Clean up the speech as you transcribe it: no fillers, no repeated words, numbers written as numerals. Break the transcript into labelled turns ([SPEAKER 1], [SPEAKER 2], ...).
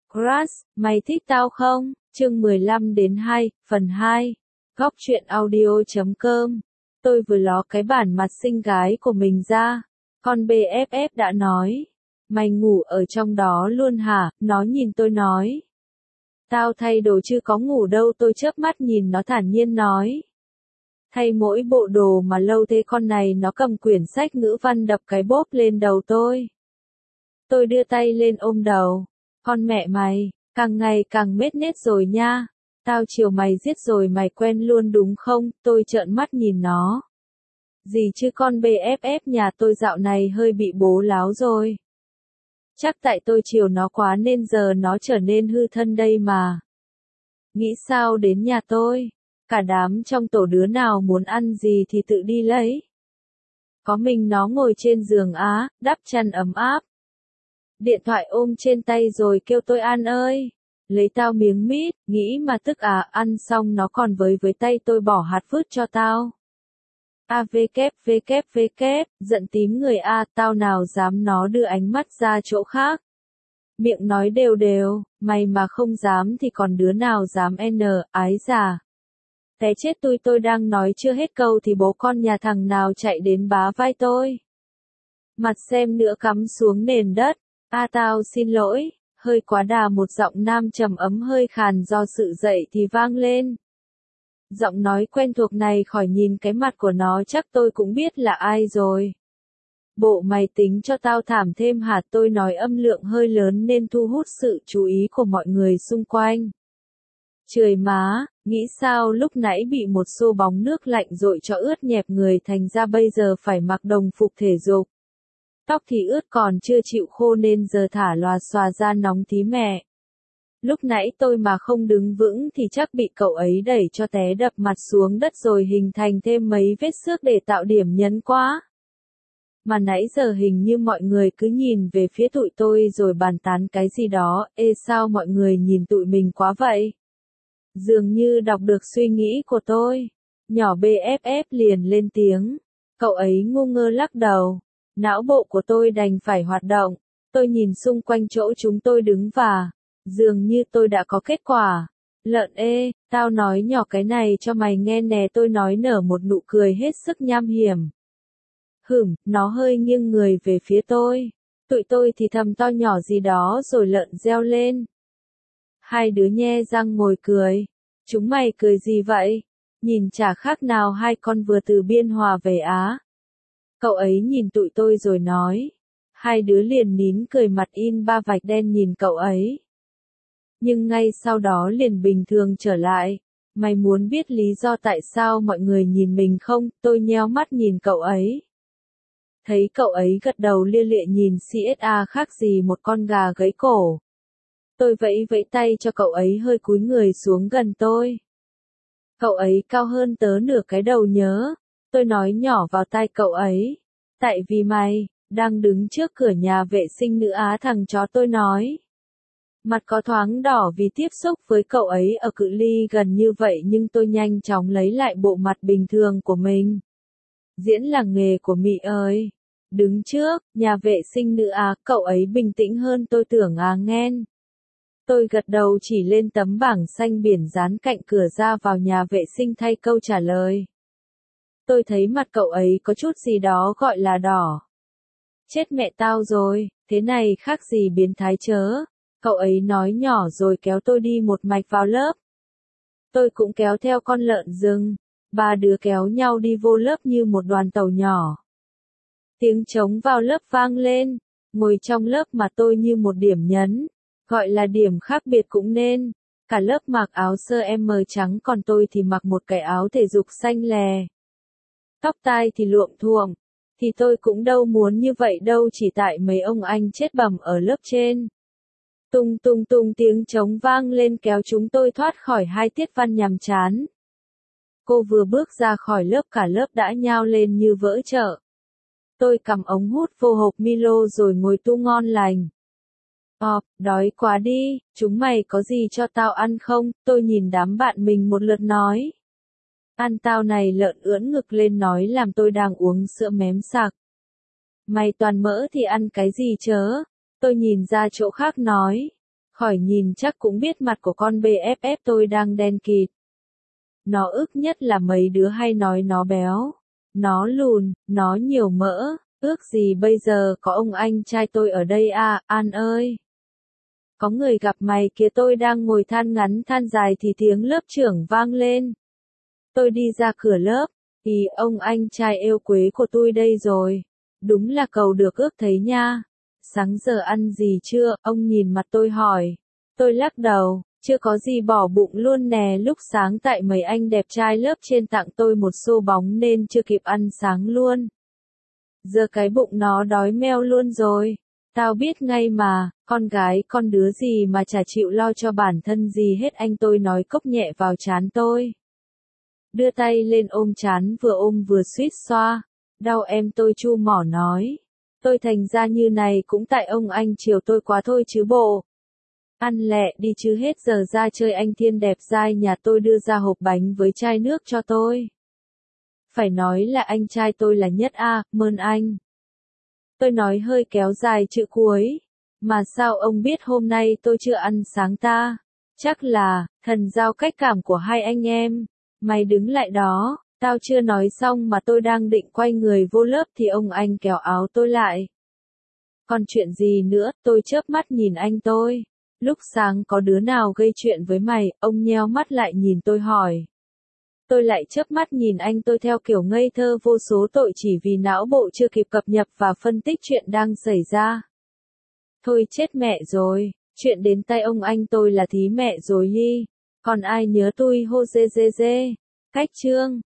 [SPEAKER 1] Crush, mày thích tao không? Chương 15-2, phần 2. Góc truyện audio.com. Tôi vừa ló cái bản mặt xinh gái của mình ra. Con BFF đã nói. Mày ngủ ở trong đó luôn hả? Nó nhìn tôi nói. Tao thay đồ chứ có ngủ đâu, tôi chớp mắt nhìn nó thản nhiên nói. Thay mỗi bộ đồ mà lâu thế con này. Nó cầm quyển sách ngữ văn đập cái bốp lên đầu tôi. Tôi đưa tay lên ôm đầu. Con mẹ mày, càng ngày càng mết nết rồi nha. Tao chiều mày giết rồi mày quen luôn đúng không? Tôi trợn mắt nhìn nó. Gì chứ con BFF nhà tôi dạo này hơi bị bố láo rồi. Chắc tại tôi chiều nó quá nên giờ nó trở nên hư thân đây mà. Nghĩ sao đến nhà tôi? Cả đám trong tổ đứa nào muốn ăn gì thì tự đi lấy. Có mình nó ngồi trên giường đắp chăn ấm áp. Điện thoại ôm trên tay rồi kêu tôi An ơi, lấy tao miếng mít, nghĩ mà tức ăn xong nó còn với tay tôi bỏ hạt vứt cho tao. WWW, giận tím người tao nào dám, nó đưa ánh mắt ra chỗ khác. Miệng nói đều đều, mày mà không dám thì còn đứa nào dám ái già. Té chết tôi đang nói chưa hết câu thì bố con nhà thằng nào chạy đến bá vai tôi. Mặt xem nữa cắm xuống nền đất. Tao xin lỗi, hơi quá đà, một giọng nam trầm ấm hơi khàn do sự dậy thì vang lên. Giọng nói quen thuộc này khỏi nhìn cái mặt của nó chắc tôi cũng biết là ai rồi. Bộ mày tính cho tao thảm thêm hả? Tôi nói âm lượng hơi lớn nên thu hút sự chú ý của mọi người xung quanh. Trời má, nghĩ sao lúc nãy bị một xô bóng nước lạnh dội cho ướt nhẹp người thành ra bây giờ phải mặc đồng phục thể dục. Tóc thì ướt còn chưa chịu khô nên giờ thả lòa xòa ra nóng tí mẹ. Lúc nãy tôi mà không đứng vững thì chắc bị cậu ấy đẩy cho té đập mặt xuống đất rồi hình thành thêm mấy vết xước để tạo điểm nhấn quá. Mà nãy giờ hình như mọi người cứ nhìn về phía tụi tôi rồi bàn tán cái gì đó. Sao mọi người nhìn tụi mình quá vậy? Dường như đọc được suy nghĩ của tôi. Nhỏ BFF liền lên tiếng. Cậu ấy ngu ngơ lắc đầu. Não bộ của tôi đành phải hoạt động. Tôi nhìn xung quanh chỗ chúng tôi đứng và dường như tôi đã có kết quả. Lợn tao nói nhỏ cái này cho mày nghe nè, tôi nói nở một nụ cười hết sức nham hiểm. Nó hơi nghiêng người về phía tôi. Tụi tôi thì thầm to nhỏ gì đó rồi lợn reo lên. Hai đứa nhe răng ngồi cười. Chúng mày cười gì vậy? Nhìn chả khác nào hai con vừa từ Biên Hòa về Cậu ấy nhìn tụi tôi rồi nói. Hai đứa liền nín cười, mặt in ba vạch đen nhìn cậu ấy. Nhưng ngay sau đó liền bình thường trở lại. Mày muốn biết lý do tại sao mọi người nhìn mình không? Tôi nheo mắt nhìn cậu ấy. Thấy cậu ấy gật đầu lia lịa nhìn CSA khác gì một con gà gãy cổ. Tôi vẫy tay cho cậu ấy hơi cúi người xuống gần tôi. Cậu ấy cao hơn tớ nửa cái đầu nhớ. Tôi nói nhỏ vào tai cậu ấy. Tại vì mày đang đứng trước cửa nhà vệ sinh nữ thằng chó tôi nói. Mặt có thoáng đỏ vì tiếp xúc với cậu ấy ở cự ly gần như vậy nhưng tôi nhanh chóng lấy lại bộ mặt bình thường của mình. Diễn là nghề của Mị ơi. Đứng trước nhà vệ sinh nữ cậu ấy bình tĩnh hơn tôi tưởng nghen. Tôi gật đầu chỉ lên tấm bảng xanh biển dán cạnh cửa ra vào nhà vệ sinh thay câu trả lời. Tôi thấy mặt cậu ấy có chút gì đó gọi là đỏ. Chết mẹ tao rồi, thế này khác gì biến thái chớ. Cậu ấy nói nhỏ rồi kéo tôi đi một mạch vào lớp. Tôi cũng kéo theo con lợn rừng. Ba đứa kéo nhau đi vô lớp như một đoàn tàu nhỏ. Tiếng trống vào lớp vang lên. Ngồi trong lớp mà tôi như một điểm nhấn. Gọi là điểm khác biệt cũng nên. Cả lớp mặc áo sơ M trắng còn tôi thì mặc một cái áo thể dục xanh lè. Tóc tai thì luộm thuộm. Thì tôi cũng đâu muốn như vậy đâu, chỉ tại mấy ông anh chết bầm ở lớp trên. Tung tung tung tiếng trống vang lên kéo chúng tôi thoát khỏi hai tiết văn nhàm chán. Cô vừa bước ra khỏi lớp cả lớp đã nhao lên như vỡ chợ. Tôi cầm ống hút vô hộp Milo rồi ngồi tu ngon lành. Đói quá đi, chúng mày có gì cho tao ăn không? Tôi nhìn đám bạn mình một lượt nói. Ăn tao này, lợn ưỡn ngực lên nói làm tôi đang uống sữa mém sặc. Mày toàn mỡ thì ăn cái gì chớ? Tôi nhìn ra chỗ khác nói. Khỏi nhìn chắc cũng biết mặt của con BFF tôi đang đen kịt. Nó ức nhất là mấy đứa hay nói nó béo, nó lùn, nó nhiều mỡ, ước gì bây giờ có ông anh trai tôi ở đây à, An ơi. Có người gặp mày kìa, tôi đang ngồi than ngắn than dài thì tiếng lớp trưởng vang lên. Tôi đi ra cửa lớp, thì ông anh trai yêu quý của tôi đây rồi. Đúng là cầu được ước thấy nha. Sáng giờ ăn gì chưa, ông nhìn mặt tôi hỏi. Tôi lắc đầu, chưa có gì, bỏ bụng luôn nè, lúc sáng tại mấy anh đẹp trai lớp trên tặng tôi một xô bóng nên chưa kịp ăn sáng luôn. Giờ cái bụng nó đói meo luôn rồi. Tao biết ngay mà, con gái con đứa gì mà chả chịu lo cho bản thân gì hết, anh tôi nói cốc nhẹ vào trán tôi. Đưa tay lên ôm trán, vừa ôm vừa suýt xoa. Đau em, tôi chu mỏ nói. Tôi thành ra như này cũng tại ông anh chiều tôi quá thôi chứ bộ. Ăn lẹ đi chứ, hết giờ ra chơi. Anh Thiên đẹp dai nhà tôi đưa ra hộp bánh với chai nước cho tôi. Phải nói là anh trai tôi là nhất à, mơn anh. Tôi nói hơi kéo dài chữ cuối. Mà sao ông biết hôm nay tôi chưa ăn sáng ta? Chắc là, thần giao cách cảm của hai anh em. Mày đứng lại đó, tao chưa nói xong mà tôi đang định quay người vô lớp thì ông anh kéo áo tôi lại. Còn chuyện gì nữa, tôi chớp mắt nhìn anh tôi. Lúc sáng có đứa nào gây chuyện với mày, ông nheo mắt lại nhìn tôi hỏi. Tôi lại chớp mắt nhìn anh tôi theo kiểu ngây thơ vô số tội chỉ vì não bộ chưa kịp cập nhật và phân tích chuyện đang xảy ra. Thôi chết mẹ rồi, chuyện đến tay ông anh tôi là thí mẹ rồi hi. Còn ai nhớ tôi hô dê dê dê. Cách chương.